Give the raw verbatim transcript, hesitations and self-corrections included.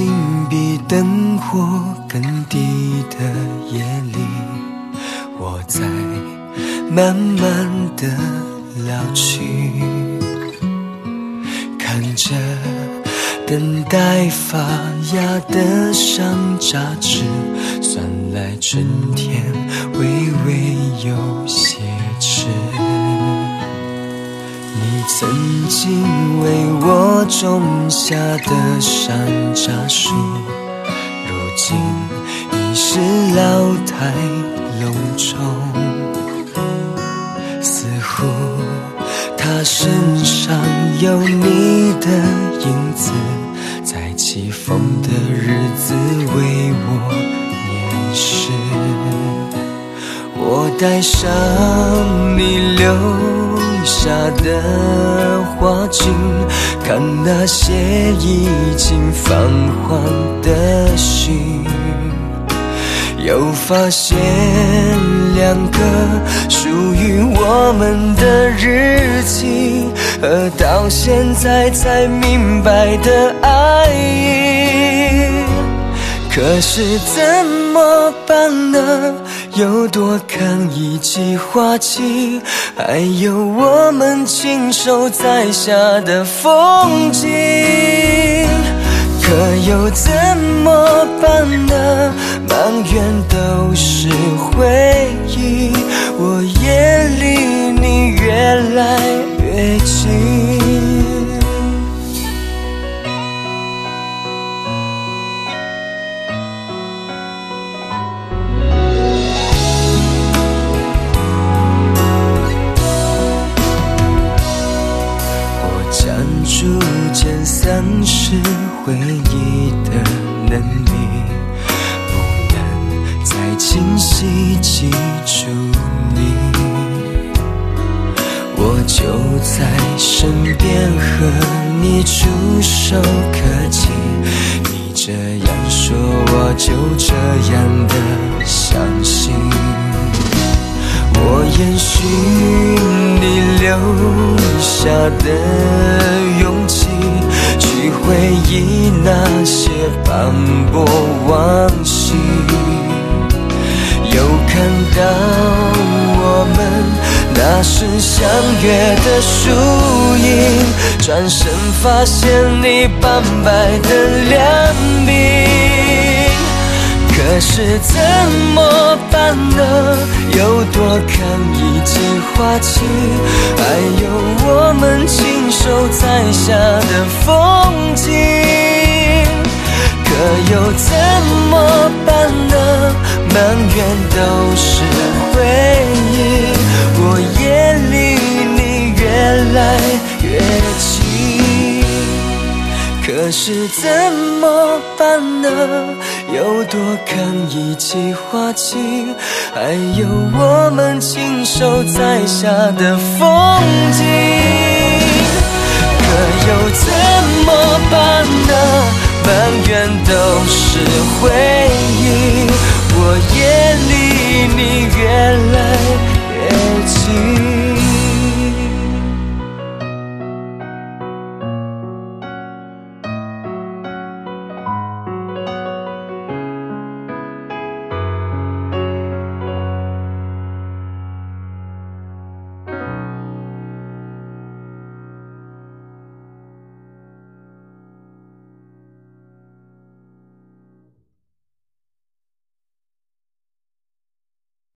静比灯火更低的夜里，我在慢慢的老去，看着等待发芽的上杂枝，算来春天微微有些迟。你曾经为我种下的山楂树，如今已是老态龙钟，似乎它身上有你的影子，在起风的日子为我念诗。我带上你留下的花茎，看那些已经泛黄的心，又发现两个属于我们的日期，和到现在才明白的爱意。可是怎么办呢？有多看一季花期，还有我们亲手栽下的风景。可又怎么办呢？满园都是回忆，我也离你越来越近。逐渐丧失回忆的能力，不能再清晰记住你。我就在身边和你触手可及，你这样说我就这样的相信。我延续你留下的勇气，去回忆那些斑驳往昔，又看到我们那时相约的树影，转身发现你斑白的两鬓。可是怎么办呢？有多看一季花期，还有我们亲手栽下的风景。可又怎么办呢？满园都是回忆，我也离你越来越近。可是怎么办呢？有多看一季花期，还有我们亲手栽下的风景。可又怎么办呢？满园都是回忆，我也离你越来越近。